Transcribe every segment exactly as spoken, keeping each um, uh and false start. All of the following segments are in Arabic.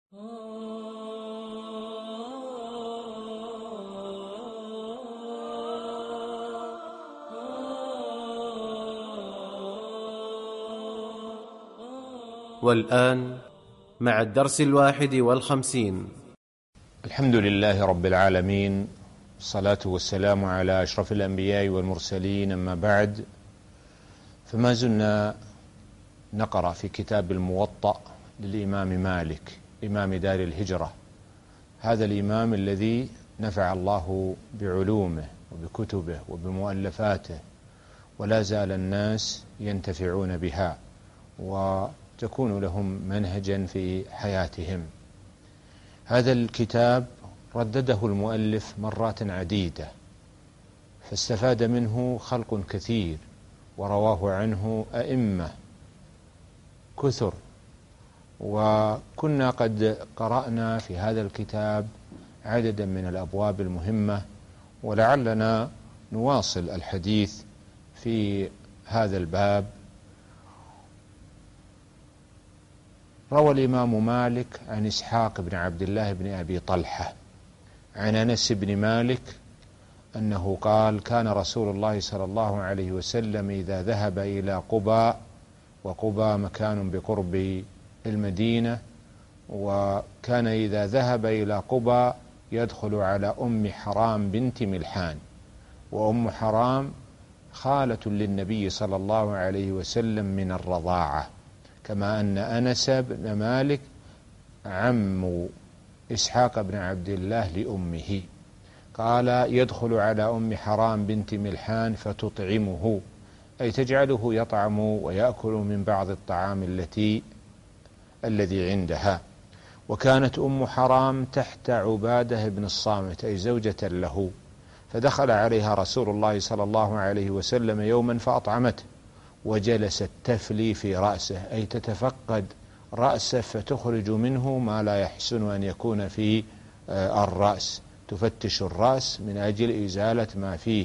والآن مع الدرس الواحد والخمسين. الحمد لله رب العالمين، الصلاة والسلام على أشرف الأنبياء والمرسلين، أما بعد، فما زلنا نقرأ في كتاب الموطأ للإمام مالك إمام دار الهجرة، هذا الإمام الذي نفع الله بعلومه وبكتبه وبمؤلفاته، ولا زال الناس ينتفعون بها وتكون لهم منهجا في حياتهم. هذا الكتاب ردده المؤلف مرات عديدة، فاستفاد منه خلق كثير، ورواه عنه أئمة كثر، وكنا قد قرأنا في هذا الكتاب عددا من الأبواب المهمة، ولعلنا نواصل الحديث في هذا الباب. روى الإمام مالك عن إسحاق بن عبد الله بن أبي طلحة عن أنس بن مالك أنه قال: كان رسول الله صلى الله عليه وسلم إذا ذهب إلى قبى، وقبى مكان بقرب المدينة، وكان إذا ذهب إلى قبى يدخل على أم حرام بنت ملحان، وأم حرام خالة للنبي صلى الله عليه وسلم من الرضاعة، كما أن أنس بن مالك عم إسحاق بن عبد الله لأمه. قال: يدخل على أم حرام بنت ملحان فتطعمه، أي تجعله يطعم ويأكل من بعض الطعام التي الذي عندها. وكانت أم حرام تحت عبادة بن الصامت، أي زوجة له، فدخل عليها رسول الله صلى الله عليه وسلم يوما فأطعمته، وجلست تفلي في رأسه، أي تتفقد رأسه فتخرج منه ما لا يحسن أن يكون في الرأس، تفتش الرأس من أجل إزالة ما فيه.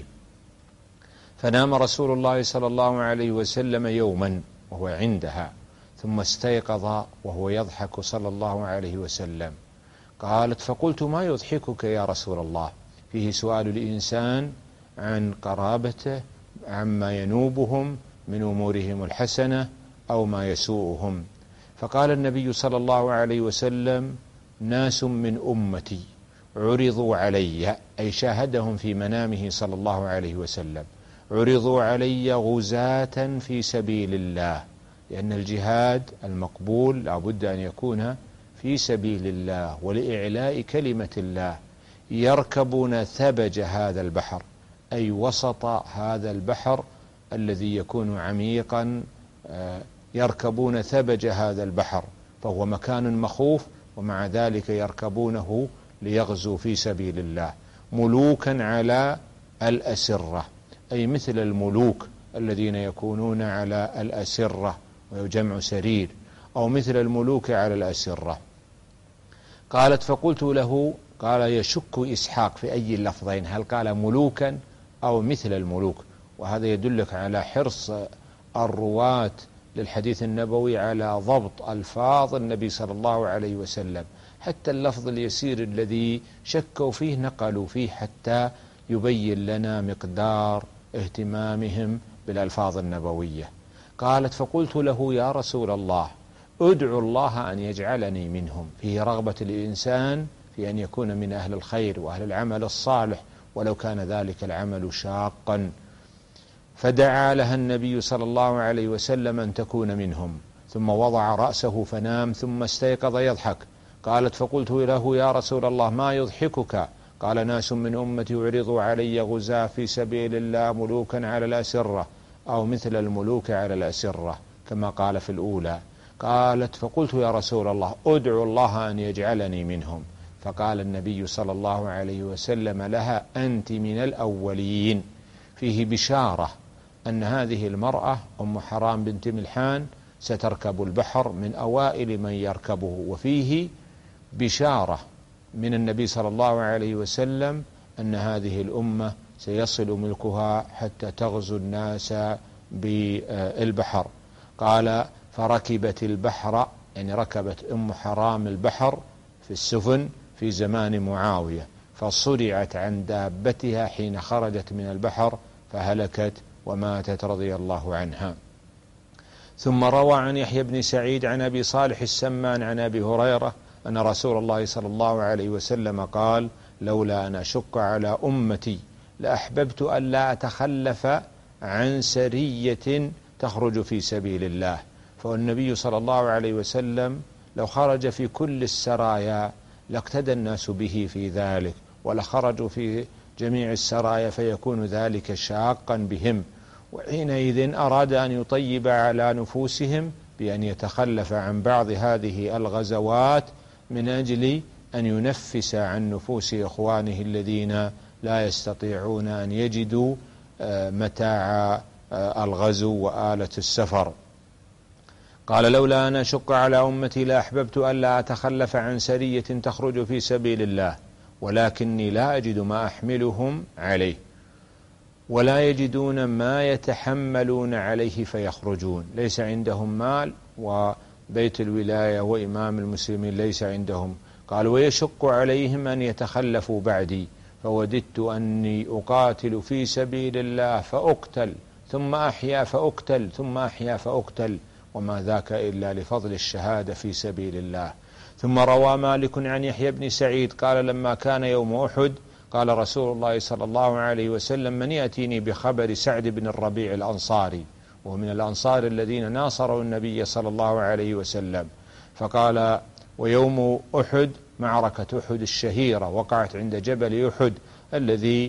فنام رسول الله صلى الله عليه وسلم يوما وهو عندها، ثم استيقظ وهو يضحك صلى الله عليه وسلم. قالت: فقلت: ما يضحكك يا رسول الله؟ فيه سؤال الإنسان عن قرابته عما ينوبهم من أمورهم الحسنة أو ما يسوءهم. فقال النبي صلى الله عليه وسلم: ناس من أمتي عرضوا علي، أي شاهدهم في منامه صلى الله عليه وسلم، عرضوا علي غزاة في سبيل الله، لأن الجهاد المقبول لا بد أن يكون في سبيل الله ولإعلاء كلمة الله، يركبون ثبج هذا البحر، أي وسط هذا البحر الذي يكون عميقا، يركبون ثبج هذا البحر، فهو مكان مخوف، ومع ذلك يركبونه ليغزوا في سبيل الله، ملوكا على الأسرة، أي مثل الملوك الذين يكونون على الأسرة، ويجمع سرير، أو مثل الملوك على الأسرة. قالت: فقلت له، قال يشك إسحاق في أي اللفظين، هل قال ملوكا أو مثل الملوك؟ وهذا يدلك على حرص الرواة للحديث النبوي على ضبط ألفاظ النبي صلى الله عليه وسلم، حتى اللفظ اليسير الذي شكوا فيه نقلوا فيه حتى يبين لنا مقدار اهتمامهم بالألفاظ النبوية. قالت: فقلت له: يا رسول الله، ادعو الله أن يجعلني منهم. فيه رغبة الإنسان في أن يكون من أهل الخير وأهل العمل الصالح، ولو كان ذلك العمل شاقا. فدعا لها النبي صلى الله عليه وسلم أن تكون منهم، ثم وضع رأسه فنام، ثم استيقظ يضحك. قالت: فقلت له: يا رسول الله، ما يضحكك؟ قال: ناس من أمتي عرضوا علي غزاة في سبيل الله، ملوكا على الأسرة، أو مثل الملوك على الأسرة، كما قال في الأولى. قالت: فقلت: يا رسول الله، ادعو الله أن يجعلني منهم. فقال النبي صلى الله عليه وسلم لها: أنت من الأولين. فيه بشارة أن هذه المرأة أم حرام بنت ملحان ستركب البحر من أوائل من يركبه، وفيه بشارة من النبي صلى الله عليه وسلم أن هذه الأمة سيصل ملكها حتى تغزو الناس بالبحر. قال: فركبت البحر، يعني ركبت أم حرام البحر في السفن في زمان معاوية، فصرعت عن دابتها حين خرجت من البحر فهلكت وماتت رضي الله عنها. ثم روى عن يحيى بن سعيد عن أبي صالح السمان عن أبي هريرة أن رسول الله صلى الله عليه وسلم قال: لولا أن أشق على أمتي لأحببت أن لا أتخلف عن سرية تخرج في سبيل الله. فالنبي صلى الله عليه وسلم لو خرج في كل السرايا لاقتدى الناس به في ذلك، ولخرجوا في جميع السرايا فيكون ذلك شاقا بهم، وحينئذ أراد أن يطيب على نفوسهم بأن يتخلف عن بعض هذه الغزوات من أجل أن ينفس عن نفوس إخوانه الذين لا يستطيعون أن يجدوا متاع الغزو وآلة السفر. قال: لولا أن أشق على أمتي لأحببت ألا أتخلف عن سرية تخرج في سبيل الله، ولكني لا أجد ما أحملهم عليه، ولا يجدون ما يتحملون عليه فيخرجون. ليس عندهم مال، وبيت الولاية وإمام المسلمين ليس عندهم. قال: ويشق عليهم أن يتخلفوا بعدي، فوددت أني أقاتل في سبيل الله فأقتل ثم أحيا فأقتل ثم أحيا فأقتل، وما ذاك إلا لفضل الشهادة في سبيل الله. ثم روى مالك عن يحيى بن سعيد قال: لما كان يوم أحد قال رسول الله صلى الله عليه وسلم: من يأتيني بخبر سعد بن الربيع الأنصاري، وهو من الأنصار الذين ناصروا النبي صلى الله عليه وسلم. فقال: ويوم أحد معركة أحد الشهيرة وقعت عند جبل أحد الذي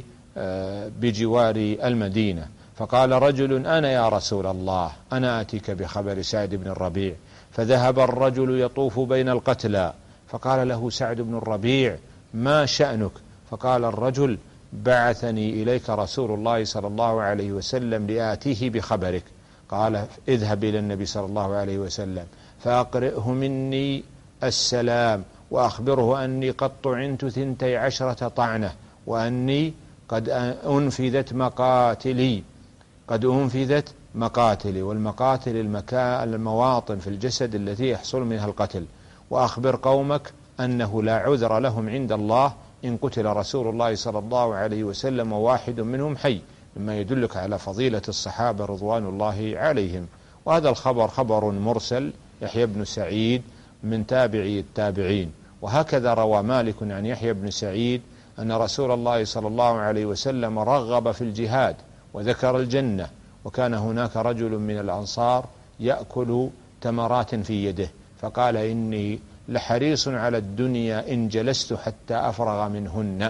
بجوار المدينة. فقال رجل: أنا يا رسول الله، أنا آتيك بخبر سعد بن الربيع. فذهب الرجل يطوف بين القتلى، فقال له سعد بن الربيع: ما شأنك؟ فقال الرجل: بعثني إليك رسول الله صلى الله عليه وسلم لآتيه بخبرك. قال: اذهب إلى النبي صلى الله عليه وسلم فأقرئه مني السلام، وأخبره أني قد طعنت ثنتي عشرة طعنة، وأني قد أنفذت مقاتلي قد أنفذت مقاتلي والمقاتل المكان المواطن في الجسد التي يحصل منها القتل. وأخبر قومك أنه لا عذر لهم عند الله إن قتل رسول الله صلى الله عليه وسلم وواحد منهم حي، مما يدلك على فضيلة الصحابة رضوان الله عليهم. وهذا الخبر خبر مرسل يحيى بن سعيد من تابعي التابعين. وهكذا روى مالك عن يحيى بن سعيد أن رسول الله صلى الله عليه وسلم رغب في الجهاد وذكر الجنة، وكان هناك رجل من الأنصار يأكل تمرات في يده، فقال: إني لحريص على الدنيا إن جلست حتى أفرغ منهن،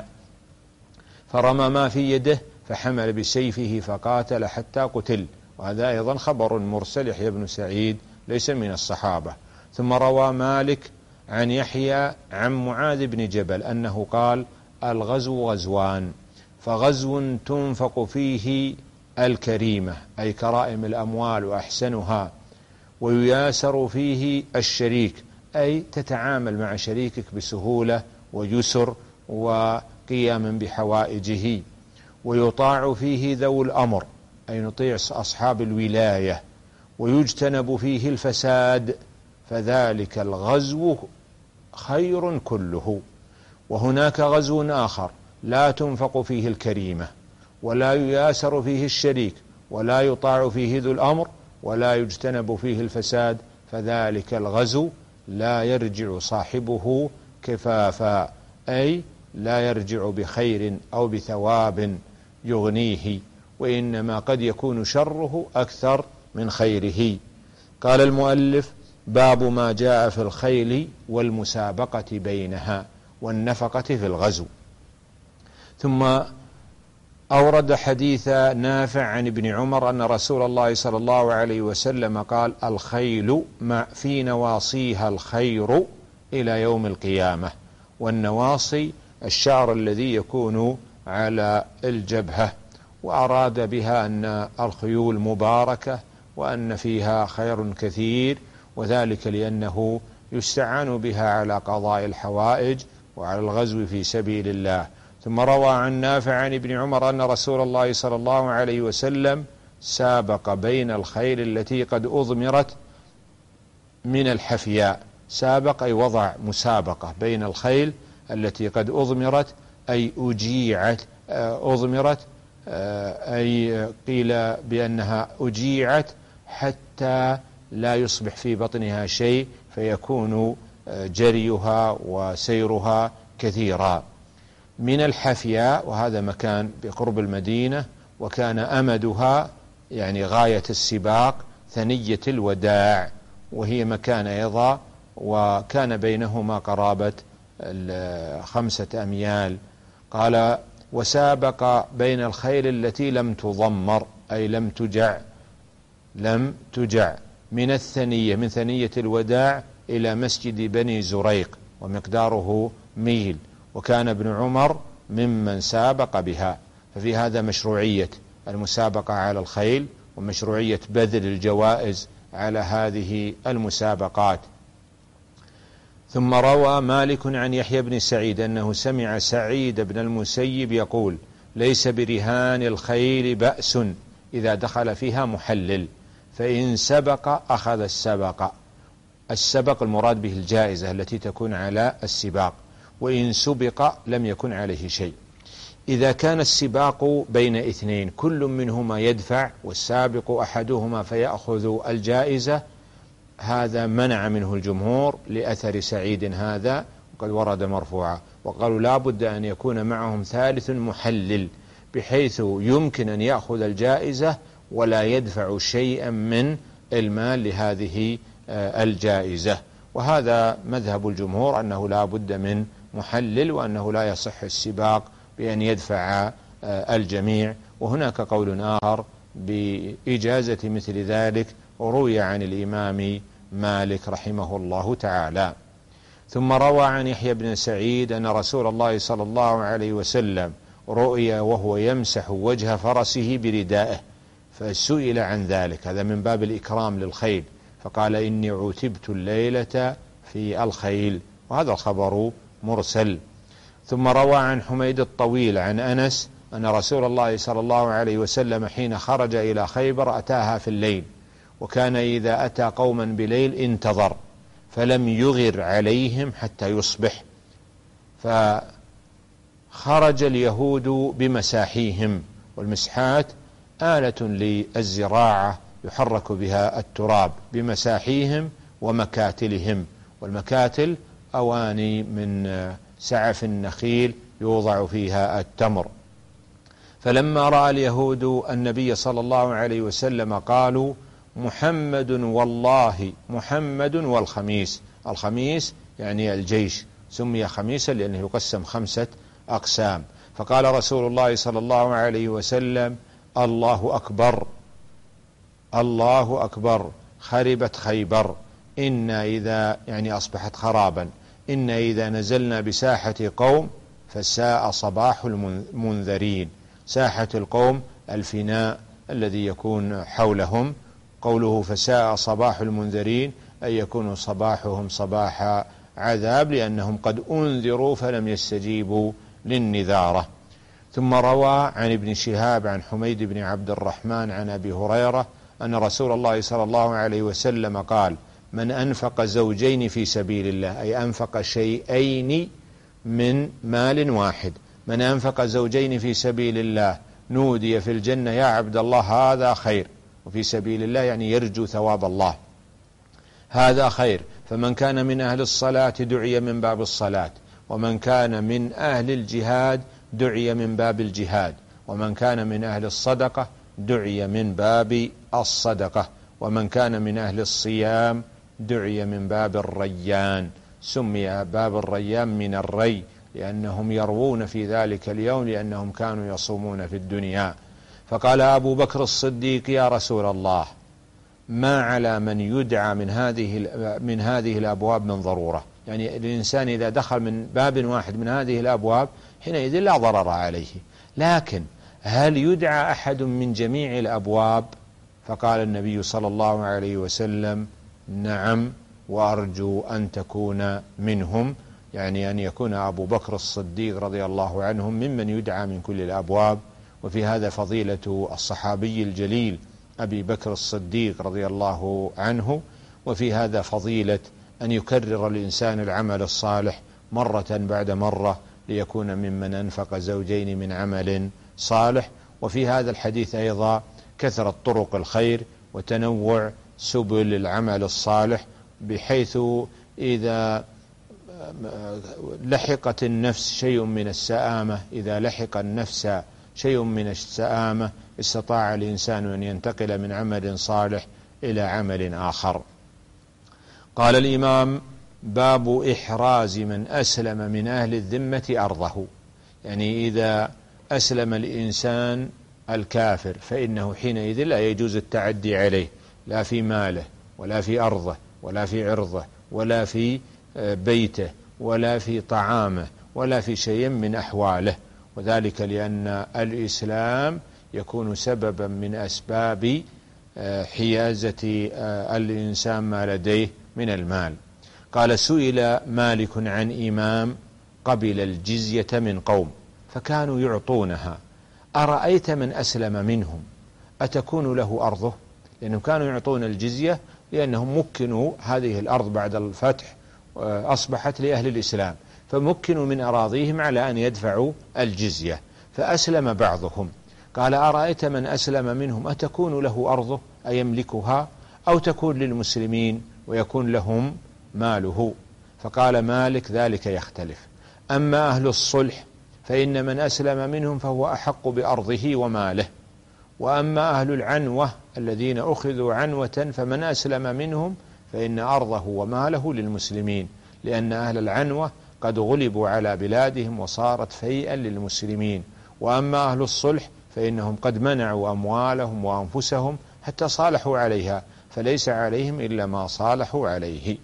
فرمى ما في يده فحمل بسيفه فقاتل حتى قتل. وهذا أيضا خبر مرسل يحيى بن سعيد ليس من الصحابة. ثم روى مالك عن يحيى عن معاذ بن جبل أنه قال: الغزو غزوان، فغزو تنفق فيه الكريمة أي كرائم الأموال وأحسنها، ويياسر فيه الشريك أي تتعامل مع شريكك بسهولة ويسر وقيام بحوائجه، ويطاع فيه ذو الأمر أي نطيع أصحاب الولاية، ويجتنب فيه الفساد، فذلك الغزو خير كله. وهناك غزو آخر لا تنفق فيه الكريمة، ولا يياسر فيه الشريك، ولا يطاع فيه ذو الأمر، ولا يجتنب فيه الفساد، فذلك الغزو لا يرجع صاحبه كفافا أي لا يرجع بخير أو بثواب يغنيه، وإنما قد يكون شره أكثر من خيره. قال المؤلف: باب ما جاء في الخيل والمسابقة بينها والنفقة في الغزو. ثم أورد حديث نافع عن ابن عمر أن رسول الله صلى الله عليه وسلم قال: الخيل في نواصيها الخير إلى يوم القيامة. والنواصي الشعر الذي يكون على الجبهة، وأراد بها أن الخيول مباركة وأن فيها خير كثير، وذلك لأنه يستعان بها على قضاء الحوائج وعلى الغزو في سبيل الله. ثم روى عن نافع عن ابن عمر أن رسول الله صلى الله عليه وسلم سابق بين الخيل التي قد أضمرت من الحفياء سابق أي وضع مسابقة بين الخيل التي قد أضمرت أي أجيعت أضمرت أي قيل بأنها أجيعت حتى لا يصبح في بطنها شيء فيكون جريها وسيرها كثيرا. من الحفياء، وهذا مكان بقرب المدينة، وكان أمدها يعني غاية السباق ثنية الوداع، وهي مكان أيضا، وكان بينهما قرابة خمسة أميال. قال: وسابق بين الخيل التي لم تضمر أي لم تجع لم تجع من الثنية من ثنية الوداع إلى مسجد بني زريق، ومقداره ميل، وكان ابن عمر ممن سابق بها. ففي هذا مشروعية المسابقة على الخيل، ومشروعية بذل الجوائز على هذه المسابقات. ثم روى مالك عن يحيى بن سعيد أنه سمع سعيد بن المسيب يقول: ليس برهان الخيل بأس إذا دخل فيها محلل، فإن سبق أخذ السبق. السبق المراد به الجائزة التي تكون على السباق، وإن سبق لم يكن عليه شيء. إذا كان السباق بين اثنين كل منهما يدفع والسابق أحدهما فيأخذ الجائزة، هذا منع منه الجمهور لأثر سعيد هذا، وقد ورد مرفوعا، وقالوا لا بد أن يكون معهم ثالث محلل بحيث يمكن أن يأخذ الجائزة ولا يدفع شيئا من المال لهذه الجائزة. وهذا مذهب الجمهور أنه لا بد من محلل، وأنه لا يصح السباق بأن يدفع الجميع. وهناك قول آخر بإجازة مثل ذلك روي عن الإمام مالك رحمه الله تعالى. ثم روى عن يحيى بن سعيد أن رسول الله صلى الله عليه وسلم رؤي وهو يمسح وجه فرسه بردائه، فسئل عن ذلك، هذا من باب الإكرام للخيل، فقال: إني عتبت الليلة في الخيل، وهذا الخبر مرسل. ثم روى عن حميد الطويل عن أنس أن رسول الله صلى الله عليه وسلم حين خرج إلى خيبر أتاها في الليل، وكان إذا أتى قوما بليل انتظر فلم يغر عليهم حتى يصبح، فخرج اليهود بمساحيهم، والمسحات آلة للزراعة يحرك بها التراب، بمساحيهم ومكاتلهم، والمكاتل أواني من سعف النخيل يوضع فيها التمر. فلما رأى اليهود النبي صلى الله عليه وسلم قالوا: محمد والله محمد والخميس. الخميس يعني الجيش، سمي خميسا لأنه يقسم خمسة أقسام. فقال رسول الله صلى الله عليه وسلم: الله أكبر الله أكبر، خربت خيبر، إنا إذا يعني أصبحت خرابا، إنا إذا نزلنا بساحة قوم فساء صباح المنذرين. ساحة القوم الفناء الذي يكون حولهم. قوله فساء صباح المنذرين أي يكون صباحهم صباح عذاب، لأنهم قد أنذروا فلم يستجيبوا للنذارة. ثم روى عن ابن شهاب عن حميد بن عبد الرحمن عن أبي هريرة أن رسول الله صلى الله عليه وسلم قال: من أنفق زوجين في سبيل الله، أي أنفق شيئين من مال واحد، من أنفق زوجين في سبيل الله نودي في الجنة يا عبد الله هذا خير، وفي سبيل الله يعني يرجو ثواب الله، هذا خير. فمن كان من أهل الصلاة دعي من باب الصلاة، ومن كان من أهل الجهاد دعي من باب الجهاد، ومن كان من أهل الصدقة دعي من باب الصدقة، ومن كان من أهل الصيام دعي من باب الريان. سمي باب الريان من الري لأنهم يروون في ذلك اليوم، لأنهم كانوا يصومون في الدنيا. فقال أبو بكر الصديق: يا رسول الله، ما على من يدعى من هذه من هذه الأبواب من ضرورة؟ يعني الإنسان إذا دخل من باب واحد من هذه الأبواب حينئذ لا ضرر عليه، لكن هل يدعى أحد من جميع الأبواب؟ فقال النبي صلى الله عليه وسلم: نعم، وأرجو أن تكون منهم، يعني أن يكون أبو بكر الصديق رضي الله عنهم ممن يدعى من كل الأبواب. وفي هذا فضيلة الصحابي الجليل أبي بكر الصديق رضي الله عنه، وفي هذا فضيلة أن يكرر الإنسان العمل الصالح مرة بعد مرة ليكون ممن أنفق زوجين من عمل صالح. وفي هذا الحديث أيضا كثرة طرق الخير وتنوع سبل العمل الصالح، بحيث إذا لحقت النفس شيء من السآمة إذا لحق النفس شيء من السآمة استطاع الإنسان أن ينتقل من عمل صالح إلى عمل آخر. قال الإمام: باب إحراز من أسلم من أهل الذمة أرضه. يعني إذا أسلم الإنسان الكافر فإنه حينئذ لا يجوز التعدي عليه، لا في ماله ولا في أرضه ولا في عرضه ولا في بيته ولا في طعامه ولا في شيء من أحواله، وذلك لأن الإسلام يكون سببا من أسباب حيازة الإنسان ما لديه من المال. قال: سئل مالك عن إمام قبل الجزية من قوم فكانوا يعطونها، أرأيت من أسلم منهم أتكون له أرضه؟ لأنهم كانوا يعطون الجزية لأنهم مكنوا هذه الأرض بعد الفتح أصبحت لأهل الإسلام، فمكنوا من أراضيهم على أن يدفعوا الجزية، فأسلم بعضهم. قال: أرأيت من أسلم منهم أتكون له أرضه أيملكها أو تكون للمسلمين ويكون لهم ماله؟ فقال مالك: ذلك يختلف، أما أهل الصلح فإن من أسلم منهم فهو أحق بأرضه وماله، وأما أهل العنوة الذين أخذوا عنوة فمن أسلم منهم فإن أرضه وماله للمسلمين، لأن أهل العنوة قد غلبوا على بلادهم وصارت فيئا للمسلمين، وأما أهل الصلح فإنهم قد منعوا أموالهم وأنفسهم حتى صالحوا عليها، فليس عليهم إلا ما صالحوا عليه.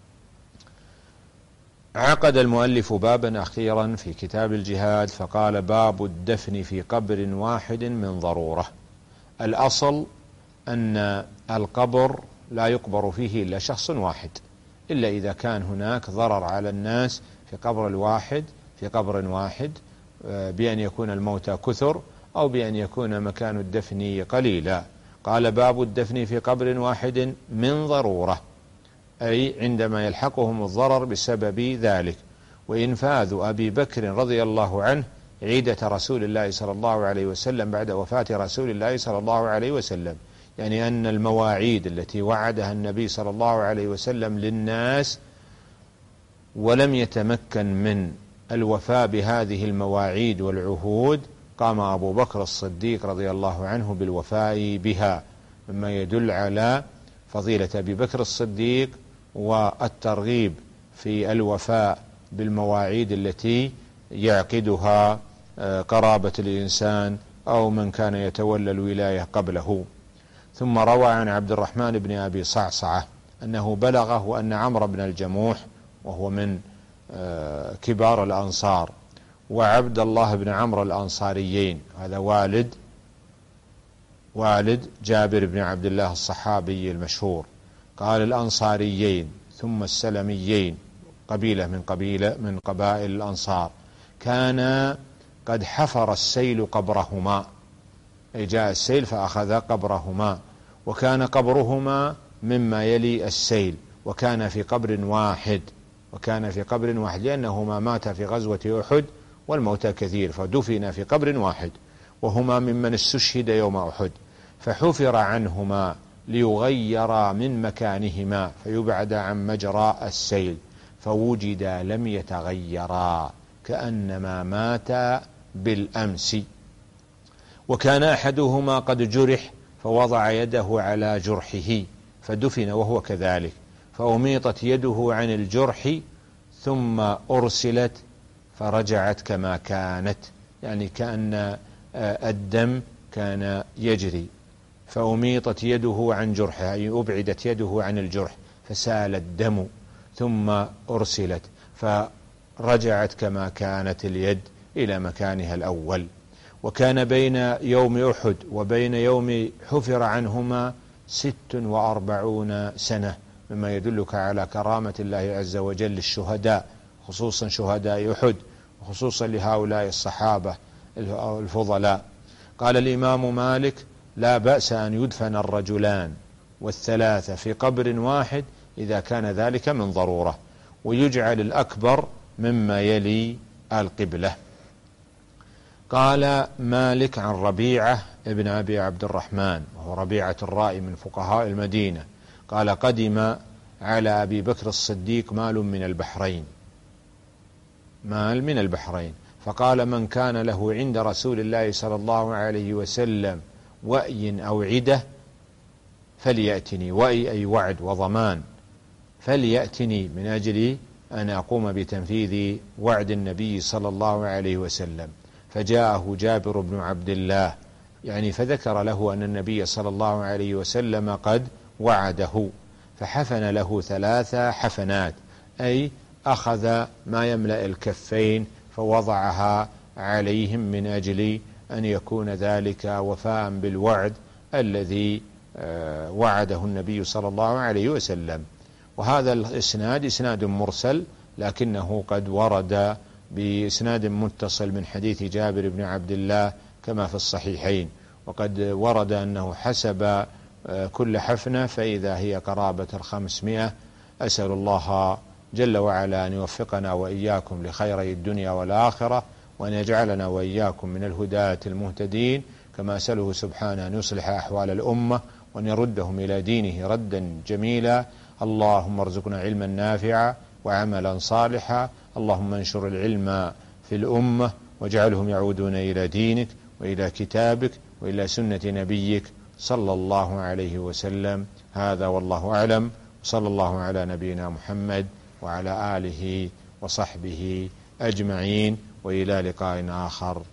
عقد المؤلف بابا أخيرا في كتاب الجهاد فقال: باب الدفن في قبر واحد من ضرورة. الأصل أن القبر لا يقبر فيه إلا شخص واحد، إلا إذا كان هناك ضرر على الناس في قبر الواحد في قبر واحد بأن يكون الموتى كثر أو بأن يكون مكان الدفن قليلا. قال: باب الدفن في قبر واحد من ضرورة، أي عندما يلحقهم الضرر بسبب ذلك. وإنفاذ أبي بكر رضي الله عنه عيدة رسول الله صلى الله عليه وسلم بعد وفاة رسول الله صلى الله عليه وسلم، يعني أن المواعيد التي وعدها النبي صلى الله عليه وسلم للناس ولم يتمكن من الوفاء بهذه المواعيد والعهود، قام أبو بكر الصديق رضي الله عنه بالوفاء بها، مما يدل على فضيلة أبي بكر الصديق والترغيب في الوفاء بالمواعيد التي يعقدها قرابة الإنسان أو من كان يتولى الولاية قبله. ثم روى عن عبد الرحمن بن أبي صعصعة أنه بلغه أن عمرو بن الجموح وهو من كبار الأنصار، وعبد الله بن عمرو الأنصاريين، هذا والد والد جابر بن عبد الله الصحابي المشهور، قال الأنصاريين ثم السلميين، قبيلة من قبيلة من قبائل الأنصار، كان قد حفر السيل قبرهما، أي جاء السيل فأخذ قبرهما، وكان قبرهما مما يلي السيل، وكان في قبر واحد وكان في قبر واحد لأنهما ماتا في غزوة أحد والموتى كثير، فدفن في قبر واحد، وهما ممن استشهد يوم أحد، فحفر عنهما ليغيرا من مكانهما فيبعد عن مجرى السيل، فوجدا لم يتغيرا كأنما ماتا بالأمس. وكان أحدهما قد جرح فوضع يده على جرحه فدفن وهو كذلك، فأميطت يده عن الجرح ثم أرسلت فرجعت كما كانت، يعني كأن الدم كان يجري، فأميطت يده عن جرحه، أي أبعدت يده عن الجرح فسال الدم ثم أرسلت فرجعت كما كانت اليد إلى مكانها الأول. وكان بين يوم أحد وبين يوم حفر عنهما ست وأربعون سنة، مما يدلك على كرامة الله عز وجل للشهداء، خصوصا شهداء أحد وخصوصا لهؤلاء الصحابة الفضلاء. قال الإمام مالك: لا بأس أن يدفن الرجلان والثلاثة في قبر واحد إذا كان ذلك من ضرورة، ويجعل الأكبر مما يلي القبلة. قال مالك عن ربيعة ابن أبي عبد الرحمن، وهو ربيعة الرائي من فقهاء المدينة، قال قدم على أبي بكر الصديق مال من البحرين، مال من البحرين، فقال من كان له عند رسول الله صلى الله عليه وسلم وأي أو عدة فليأتني، وأي أي وعد وضمان، فليأتني من أجل أن أقوم بتنفيذ وعد النبي صلى الله عليه وسلم. فجاءه جابر بن عبد الله يعني فذكر له أن النبي صلى الله عليه وسلم قد وعده، فحفن له ثلاث حفنات، أي أخذ ما يملأ الكفين فوضعها عليهم من أجل أن يكون ذلك وفاء بالوعد الذي وعده النبي صلى الله عليه وسلم. وهذا الإسناد إسناد مرسل، لكنه قد ورد بإسناد متصل من حديث جابر بن عبد الله كما في الصحيحين، وقد ورد أنه حسب كل حفنة فإذا هي قرابة الخمسمائة. أسأل الله جل وعلا أن يوفقنا وإياكم لخيري الدنيا والآخرة، وأن يجعلنا وإياكم من الهداة المهتدين، كما أسأله سبحانه أن يصلح أحوال الأمة وأن يردهم إلى دينه ردا جميلا. اللهم ارزقنا علما نافعا وعملا صالحا، اللهم انشر العلم في الأمة واجعلهم يعودون إلى دينك وإلى كتابك وإلى سنة نبيك صلى الله عليه وسلم. هذا والله أعلم، صلى الله على نبينا محمد وعلى آله وصحبه أجمعين، وإلى لقاء آخر.